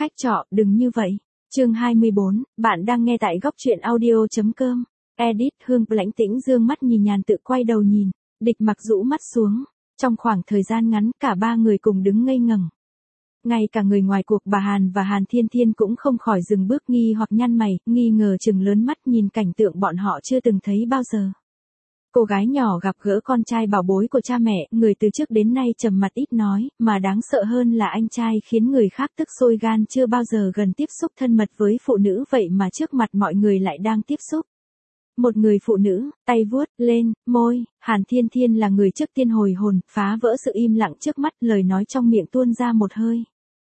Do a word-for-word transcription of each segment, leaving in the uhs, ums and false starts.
Khách trọ, đừng như vậy. Chương hai mươi bốn, bạn đang nghe tại góc truyện audio.com. Edit Hương Lãnh Tĩnh dương mắt nhìn Nhàn Tự quay đầu nhìn, Địch Mặc rũ mắt xuống. Trong khoảng thời gian ngắn, cả ba người cùng đứng ngây ngẩn. Ngay cả người ngoài cuộc bà Hàn và Hàn Thiên Thiên cũng không khỏi dừng bước nghi hoặc nhăn mày, nghi ngờ chừng lớn mắt nhìn cảnh tượng bọn họ chưa từng thấy bao giờ. Cô gái nhỏ gặp gỡ con trai bảo bối của cha mẹ, người từ trước đến nay trầm mặt ít nói, mà đáng sợ hơn là anh trai khiến người khác tức sôi gan chưa bao giờ gần tiếp xúc thân mật với phụ nữ vậy mà trước mặt mọi người lại đang tiếp xúc. Một người phụ nữ, tay vuốt lên môi, Hàn Thiên Thiên là người trước tiên hồi hồn, phá vỡ sự im lặng trước mắt, lời nói trong miệng tuôn ra một hơi.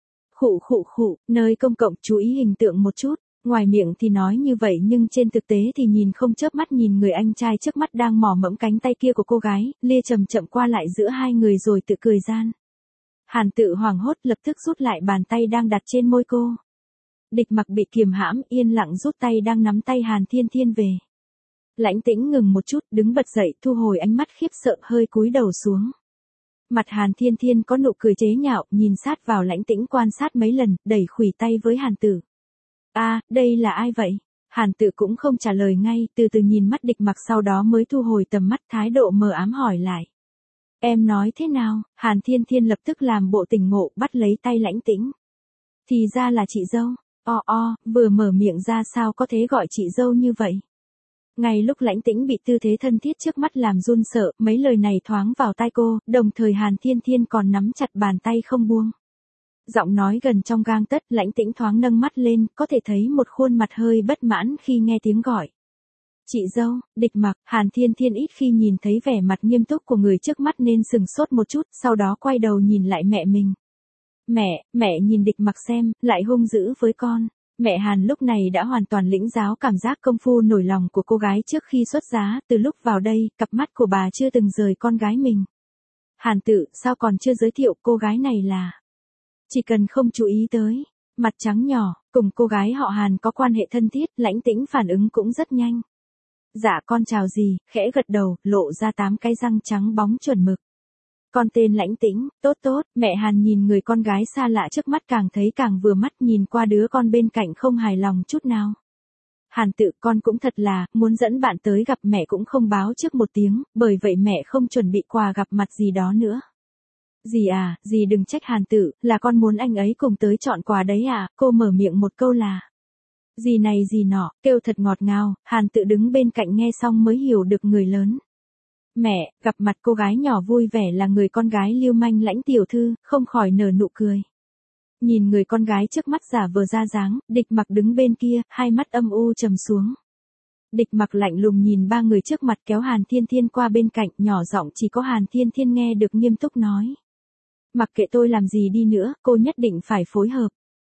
Khụ khụ khụ, nơi công cộng chú ý hình tượng một chút. Ngoài miệng thì nói như vậy nhưng trên thực tế thì nhìn không chớp mắt nhìn người anh trai trước mắt đang mò mẫm cánh tay kia của cô gái, lia chậm chậm qua lại giữa hai người rồi tự cười gian. Hàn Tự hoảng hốt lập tức rút lại bàn tay đang đặt trên môi cô. Địch Mặc bị kiềm hãm, yên lặng rút tay đang nắm tay Hàn Thiên Thiên về. Lãnh Tĩnh ngừng một chút, đứng bật dậy, thu hồi ánh mắt khiếp sợ, hơi cúi đầu xuống. Mặt Hàn Thiên Thiên có nụ cười chế nhạo, nhìn sát vào Lãnh Tĩnh quan sát mấy lần, đẩy khuỷu tay với Hàn Tự. A, à, đây là ai vậy? Hàn Tự cũng không trả lời ngay, từ từ nhìn mắt Địch Mặc sau đó mới thu hồi tầm mắt, thái độ mờ ám hỏi lại. Em nói thế nào? Hàn Thiên Thiên lập tức làm bộ tỉnh ngộ, bắt lấy tay Lãnh Tĩnh. Thì ra là chị dâu. O o, vừa mở miệng ra sao có thể gọi chị dâu như vậy? Ngay lúc Lãnh Tĩnh bị tư thế thân thiết trước mắt làm run sợ, mấy lời này thoáng vào tai cô, đồng thời Hàn Thiên Thiên còn nắm chặt bàn tay không buông. Giọng nói gần trong gang tấc, Lãnh Tĩnh thoáng nâng mắt lên, có thể thấy một khuôn mặt hơi bất mãn khi nghe tiếng gọi. Chị dâu, Địch Mặc. Hàn Thiên Thiên ít khi nhìn thấy vẻ mặt nghiêm túc của người trước mắt nên sừng sốt một chút, sau đó quay đầu nhìn lại mẹ mình. Mẹ, mẹ nhìn Địch Mặc xem, lại hung dữ với con. Mẹ Hàn lúc này đã hoàn toàn lĩnh giáo cảm giác công phu nổi lòng của cô gái trước khi xuất giá, từ lúc vào đây, cặp mắt của bà chưa từng rời con gái mình. Hàn Tự, sao còn chưa giới thiệu cô gái này là... Chỉ cần không chú ý tới, mặt trắng nhỏ, cùng cô gái họ Hàn có quan hệ thân thiết, Lãnh Tĩnh phản ứng cũng rất nhanh. Dạ con chào dì, khẽ gật đầu, lộ ra tám cái răng trắng bóng chuẩn mực. Con tên Lãnh Tĩnh, tốt tốt, mẹ Hàn nhìn người con gái xa lạ trước mắt càng thấy càng vừa mắt, nhìn qua đứa con bên cạnh không hài lòng chút nào. Hàn Tự, con cũng thật là, muốn dẫn bạn tới gặp mẹ cũng không báo trước một tiếng, bởi vậy mẹ không chuẩn bị quà gặp mặt gì đó nữa. Dì à, dì đừng trách Hàn Tự, là con muốn anh ấy cùng tới chọn quà đấy à, cô mở miệng một câu là. Dì này dì nọ, kêu thật ngọt ngào, Hàn Tự đứng bên cạnh nghe xong mới hiểu được người lớn. Mẹ, gặp mặt cô gái nhỏ vui vẻ là người con gái lưu manh Lãnh tiểu thư, không khỏi nở nụ cười. Nhìn người con gái trước mắt giả vờ ra dáng, Địch Mặc đứng bên kia, hai mắt âm u trầm xuống. Địch Mặc lạnh lùng nhìn ba người trước mặt kéo Hàn Thiên Thiên qua bên cạnh, nhỏ giọng chỉ có Hàn Thiên Thiên nghe được nghiêm túc nói. Mặc kệ tôi làm gì đi nữa, cô nhất định phải phối hợp.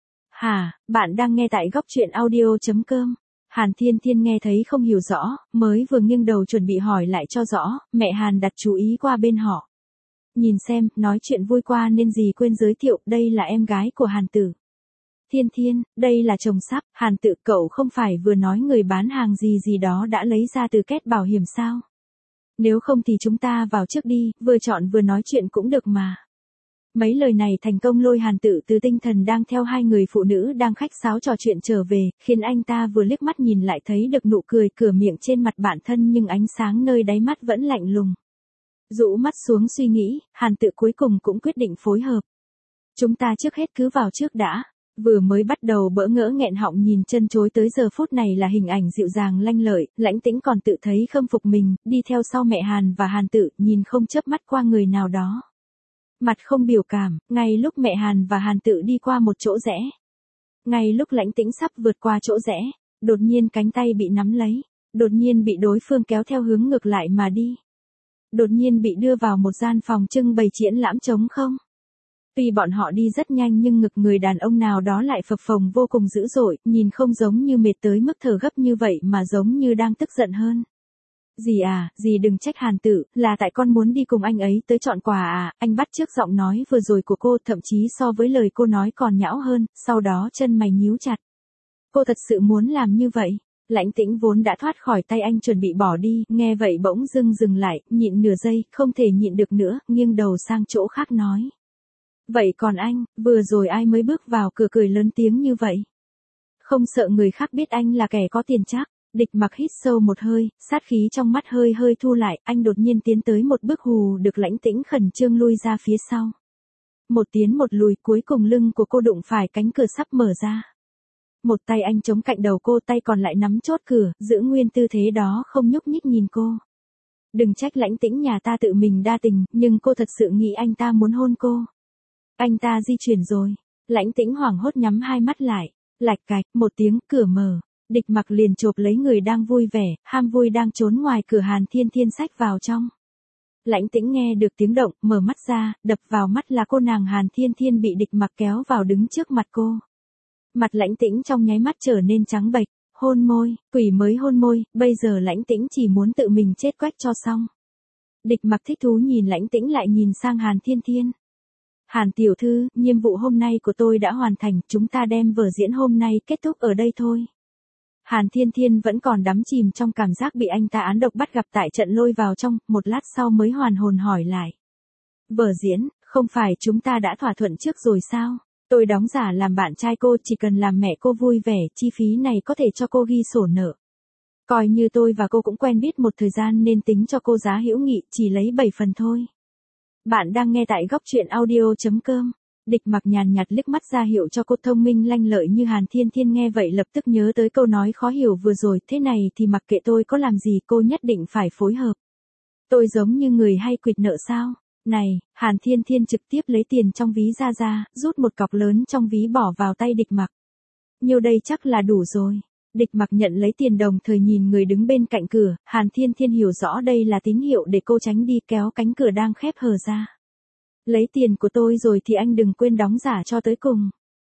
Hả, bạn đang nghe tại góc truyện audio.com. Hàn Thiên Thiên nghe thấy không hiểu rõ, mới vừa nghiêng đầu chuẩn bị hỏi lại cho rõ, mẹ Hàn đặt chú ý qua bên họ. Nhìn xem, nói chuyện vui qua nên dì quên giới thiệu, đây là em gái của Hàn Tử. Thiên Thiên, đây là chồng sắp, Hàn Tự, cậu không phải vừa nói người bán hàng gì gì đó đã lấy ra từ két bảo hiểm sao? Nếu không thì chúng ta vào trước đi, vừa chọn vừa nói chuyện cũng được mà. Mấy lời này thành công lôi Hàn Tự từ tinh thần đang theo hai người phụ nữ đang khách sáo trò chuyện trở về, khiến anh ta vừa liếc mắt nhìn lại thấy được nụ cười cửa miệng trên mặt bản thân nhưng ánh sáng nơi đáy mắt vẫn lạnh lùng. Rũ mắt xuống suy nghĩ, Hàn Tự cuối cùng cũng quyết định phối hợp. Chúng ta trước hết cứ vào trước đã. Vừa mới bắt đầu bỡ ngỡ nghẹn họng nhìn chân chối tới giờ phút này là hình ảnh dịu dàng lanh lợi, Lãnh Tĩnh còn tự thấy khâm phục mình, đi theo sau mẹ Hàn và Hàn Tự, nhìn không chớp mắt qua người nào đó. Mặt không biểu cảm, ngay lúc mẹ Hàn và Hàn Tự đi qua một chỗ rẽ. Ngay lúc Lãnh Tĩnh sắp vượt qua chỗ rẽ, đột nhiên cánh tay bị nắm lấy, đột nhiên bị đối phương kéo theo hướng ngược lại mà đi. Đột nhiên bị đưa vào một gian phòng trưng bày triển lãm trống không. Tuy bọn họ đi rất nhanh nhưng ngực người đàn ông nào đó lại phập phồng vô cùng dữ dội, nhìn không giống như mệt tới mức thở gấp như vậy mà giống như đang tức giận hơn. Dì à, dì đừng trách Hàn Tự, là tại con muốn đi cùng anh ấy tới chọn quà à, anh bắt chước giọng nói vừa rồi của cô thậm chí so với lời cô nói còn nhão hơn, sau đó chân mày nhíu chặt. Cô thật sự muốn làm như vậy. Lãnh Tĩnh vốn đã thoát khỏi tay anh chuẩn bị bỏ đi, nghe vậy bỗng dưng dừng lại, nhịn nửa giây, không thể nhịn được nữa, nghiêng đầu sang chỗ khác nói. Vậy còn anh, vừa rồi ai mới bước vào cửa cười lớn tiếng như vậy? Không sợ người khác biết anh là kẻ có tiền chắc. Địch Mặc hít sâu một hơi, sát khí trong mắt hơi hơi thu lại, anh đột nhiên tiến tới một bước hù được Lãnh Tĩnh khẩn trương lui ra phía sau. Một tiến một lùi, cuối cùng lưng của cô đụng phải cánh cửa sắp mở ra. Một tay anh chống cạnh đầu cô, tay còn lại nắm chốt cửa, giữ nguyên tư thế đó không nhúc nhích nhìn cô. Đừng trách Lãnh Tĩnh nhà ta tự mình đa tình, nhưng cô thật sự nghĩ anh ta muốn hôn cô. Anh ta di chuyển rồi. Lãnh Tĩnh hoảng hốt nhắm hai mắt lại. Lạch cạch, một tiếng, cửa mở. Địch Mặc liền chộp lấy người đang vui vẻ, ham vui đang trốn ngoài cửa Hàn Thiên Thiên xách vào trong. Lãnh Tĩnh nghe được tiếng động, mở mắt ra, đập vào mắt là cô nàng Hàn Thiên Thiên bị Địch Mặc kéo vào đứng trước mặt cô. Mặt Lãnh Tĩnh trong nháy mắt trở nên trắng bệch, hôn môi, quỷ mới hôn môi, bây giờ Lãnh Tĩnh chỉ muốn tự mình chết quách cho xong. Địch Mặc thích thú nhìn Lãnh Tĩnh lại nhìn sang Hàn Thiên Thiên. Hàn tiểu thư, nhiệm vụ hôm nay của tôi đã hoàn thành, chúng ta đem vở diễn hôm nay kết thúc ở đây thôi. Hàn Thiên Thiên vẫn còn đắm chìm trong cảm giác bị anh ta án độc bắt gặp tại trận lôi vào trong, một lát sau mới hoàn hồn hỏi lại. Vở diễn, không phải chúng ta đã thỏa thuận trước rồi sao? Tôi đóng giả làm bạn trai cô, chỉ cần làm mẹ cô vui vẻ, chi phí này có thể cho cô ghi sổ nợ. Coi như tôi và cô cũng quen biết một thời gian nên tính cho cô giá hữu nghị, chỉ lấy bảy phần thôi. Bạn đang nghe tại góc truyện audio chấm com. Địch Mặc nhàn nhạt liếc mắt ra hiệu cho cô thông minh lanh lợi như Hàn Thiên Thiên nghe vậy lập tức nhớ tới câu nói khó hiểu vừa rồi, thế này thì mặc kệ tôi có làm gì cô nhất định phải phối hợp. Tôi giống như người hay quỵt nợ sao? Này, Hàn Thiên Thiên trực tiếp lấy tiền trong ví ra ra, rút một cọc lớn trong ví bỏ vào tay Địch Mặc. Nhiêu đây chắc là đủ rồi. Địch Mặc nhận lấy tiền đồng thời nhìn người đứng bên cạnh cửa, Hàn Thiên Thiên hiểu rõ đây là tín hiệu để cô tránh đi kéo cánh cửa đang khép hờ ra. Lấy tiền của tôi rồi thì anh đừng quên đóng giả cho tới cùng.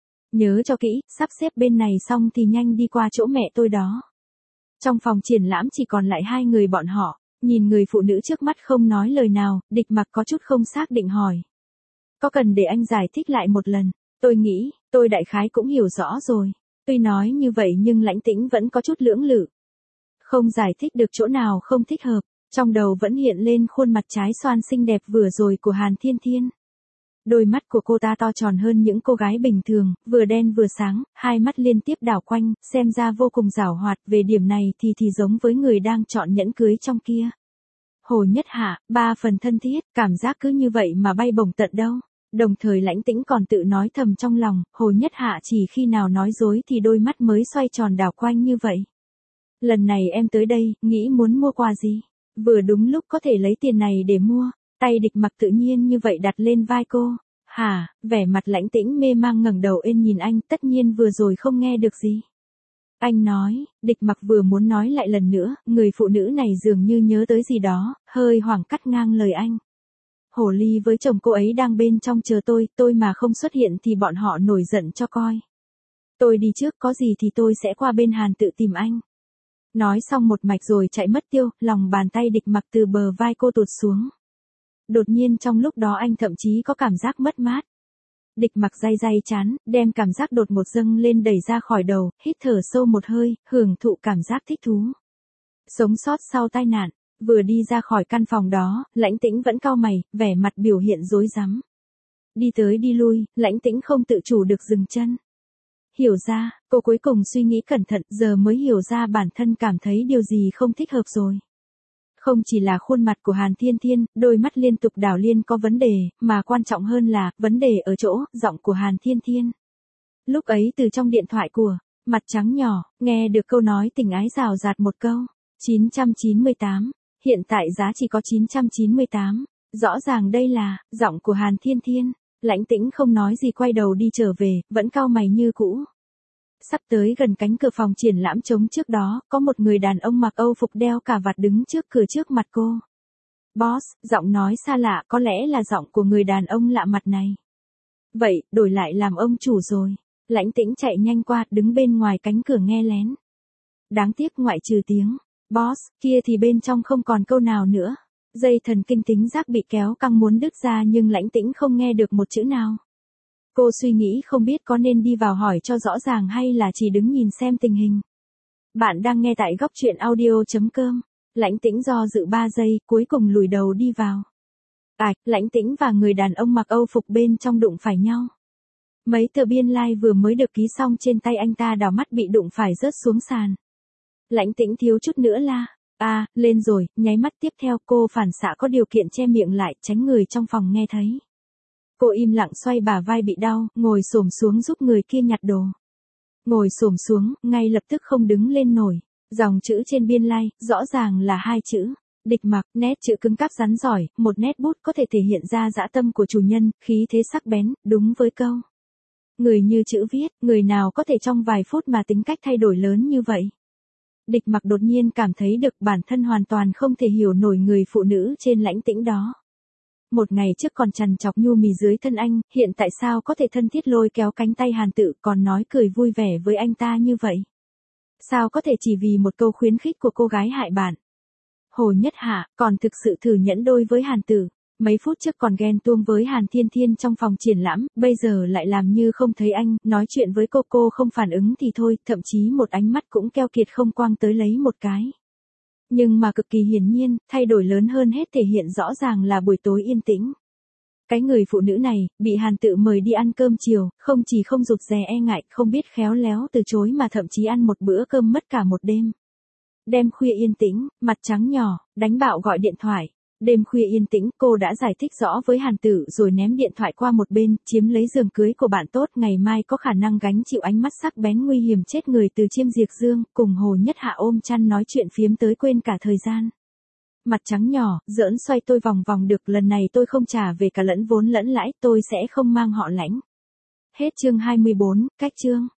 Nhớ cho kỹ, sắp xếp bên này xong thì nhanh đi qua chỗ mẹ tôi đó. Trong phòng triển lãm chỉ còn lại hai người bọn họ, nhìn người phụ nữ trước mắt không nói lời nào, Địch Mặc có chút không xác định hỏi. Có cần để anh giải thích lại một lần? Tôi nghĩ, tôi đại khái cũng hiểu rõ rồi. Tuy nói như vậy nhưng Lãnh Tĩnh vẫn có chút lưỡng lự. Không giải thích được chỗ nào không thích hợp, trong đầu vẫn hiện lên khuôn mặt trái xoan xinh đẹp vừa rồi của Hàn Thiên Thiên. Đôi mắt của cô ta to tròn hơn những cô gái bình thường, vừa đen vừa sáng, hai mắt liên tiếp đảo quanh, xem ra vô cùng giảo hoạt, về điểm này thì thì giống với người đang chọn nhẫn cưới trong kia. Hồ Nhất Hạ, ba phần thân thiết, cảm giác cứ như vậy mà bay bổng tận đâu. Đồng thời Lãnh Tĩnh còn tự nói thầm trong lòng, Hồ Nhất Hạ chỉ khi nào nói dối thì đôi mắt mới xoay tròn đảo quanh như vậy. Lần này em tới đây, nghĩ muốn mua quà gì? Vừa đúng lúc có thể lấy tiền này để mua. Tay Địch Mặc tự nhiên như vậy đặt lên vai cô. Hả, vẻ mặt Lãnh Tĩnh mê mang ngẩng đầu lên nhìn anh, tất nhiên vừa rồi không nghe được gì. Anh nói, Địch Mặc vừa muốn nói lại lần nữa, người phụ nữ này dường như nhớ tới gì đó, hơi hoảng cắt ngang lời anh. Hồ ly với chồng cô ấy đang bên trong chờ tôi, tôi mà không xuất hiện thì bọn họ nổi giận cho coi. Tôi đi trước, có gì thì tôi sẽ qua bên Hàn tự tìm anh. Nói xong một mạch rồi chạy mất tiêu, lòng bàn tay Địch Mặc từ bờ vai cô tụt xuống. Đột nhiên trong lúc đó anh thậm chí có cảm giác mất mát. Địch Mặc day day chán, đem cảm giác đột ngột dâng lên đẩy ra khỏi đầu, hít thở sâu một hơi, hưởng thụ cảm giác thích thú. Sống sót sau tai nạn, vừa đi ra khỏi căn phòng đó, Lãnh Tĩnh vẫn cau mày, vẻ mặt biểu hiện rối rắm. Đi tới đi lui, Lãnh Tĩnh không tự chủ được dừng chân. Hiểu ra, cô cuối cùng suy nghĩ cẩn thận, giờ mới hiểu ra bản thân cảm thấy điều gì không thích hợp rồi. Không chỉ là khuôn mặt của Hàn Thiên Thiên, đôi mắt liên tục đảo liên có vấn đề, mà quan trọng hơn là, vấn đề ở chỗ, giọng của Hàn Thiên Thiên. Lúc ấy từ trong điện thoại của, mặt trắng nhỏ, nghe được câu nói tình ái rào rạt một câu. chín trăm chín mươi tám, hiện tại giá chỉ có chín trăm chín mươi tám. Rõ ràng đây là, giọng của Hàn Thiên Thiên. Lãnh Tĩnh không nói gì quay đầu đi trở về, vẫn cau mày như cũ. Sắp tới gần cánh cửa phòng triển lãm trống trước đó, có một người đàn ông mặc Âu phục đeo cà vạt đứng trước cửa trước mặt cô. Boss, giọng nói xa lạ, có lẽ là giọng của người đàn ông lạ mặt này. Vậy, đổi lại làm ông chủ rồi. Lãnh Tĩnh chạy nhanh qua, đứng bên ngoài cánh cửa nghe lén. Đáng tiếc ngoại trừ tiếng boss kia thì bên trong không còn câu nào nữa. Dây thần kinh tính giác bị kéo căng muốn đứt ra nhưng Lãnh Tĩnh không nghe được một chữ nào. Cô suy nghĩ không biết có nên đi vào hỏi cho rõ ràng hay là chỉ đứng nhìn xem tình hình. Bạn đang nghe tại góc truyện audio chấm com. Lãnh Tĩnh do dự ba giây, cuối cùng lùi đầu đi vào. Ảch, Lãnh Tĩnh và người đàn ông mặc Âu phục bên trong đụng phải nhau. Mấy tờ biên lai like vừa mới được ký xong trên tay anh ta đảo mắt bị đụng phải rớt xuống sàn. Lãnh Tĩnh thiếu chút nữa la. À, lên rồi, nháy mắt tiếp theo cô phản xạ có điều kiện che miệng lại, tránh người trong phòng nghe thấy. Cô im lặng xoay bả vai bị đau, ngồi xổm xuống giúp người kia nhặt đồ. Ngồi xổm xuống, ngay lập tức không đứng lên nổi. Dòng chữ trên biên lai, like, rõ ràng là hai chữ. Địch Mặc, nét chữ cứng cáp rắn giỏi, một nét bút có thể thể hiện ra dã tâm của chủ nhân, khí thế sắc bén, đúng với câu. Người như chữ viết, người nào có thể trong vài phút mà tính cách thay đổi lớn như vậy. Địch Mặc đột nhiên cảm thấy được bản thân hoàn toàn không thể hiểu nổi người phụ nữ trên Lãnh Tĩnh đó. Một ngày trước còn trằn trọc nhu mì dưới thân anh, hiện tại sao có thể thân thiết lôi kéo cánh tay Hàn Tự còn nói cười vui vẻ với anh ta như vậy? Sao có thể chỉ vì một câu khuyến khích của cô gái hại bạn? Hồ Nhất Hạ còn thực sự thử nhẫn đôi với Hàn Tử. Mấy phút trước còn ghen tuông với Hàn Thiên Thiên trong phòng triển lãm, bây giờ lại làm như không thấy anh, nói chuyện với cô cô không phản ứng thì thôi, thậm chí một ánh mắt cũng keo kiệt không quang tới lấy một cái. Nhưng mà cực kỳ hiển nhiên, thay đổi lớn hơn hết thể hiện rõ ràng là buổi tối yên tĩnh. Cái người phụ nữ này, bị Hàn Tự mời đi ăn cơm chiều, không chỉ không rụt rè e ngại, không biết khéo léo từ chối mà thậm chí ăn một bữa cơm mất cả một đêm. Đêm khuya yên tĩnh, mặt trắng nhỏ, đánh bạo gọi điện thoại. Đêm khuya yên tĩnh, cô đã giải thích rõ với Hàn Tử rồi ném điện thoại qua một bên, chiếm lấy giường cưới của bạn tốt, ngày mai có khả năng gánh chịu ánh mắt sắc bén nguy hiểm chết người từ Chiêm Diệt Dương, cùng Hồ Nhất Hạ ôm chăn nói chuyện phiếm tới quên cả thời gian. Mặt trắng nhỏ, giỡn xoay tôi vòng vòng được, lần này tôi không trả về cả lẫn vốn lẫn lãi, tôi sẽ không mang họ Lãnh. Hết chương hai mươi bốn, cách chương.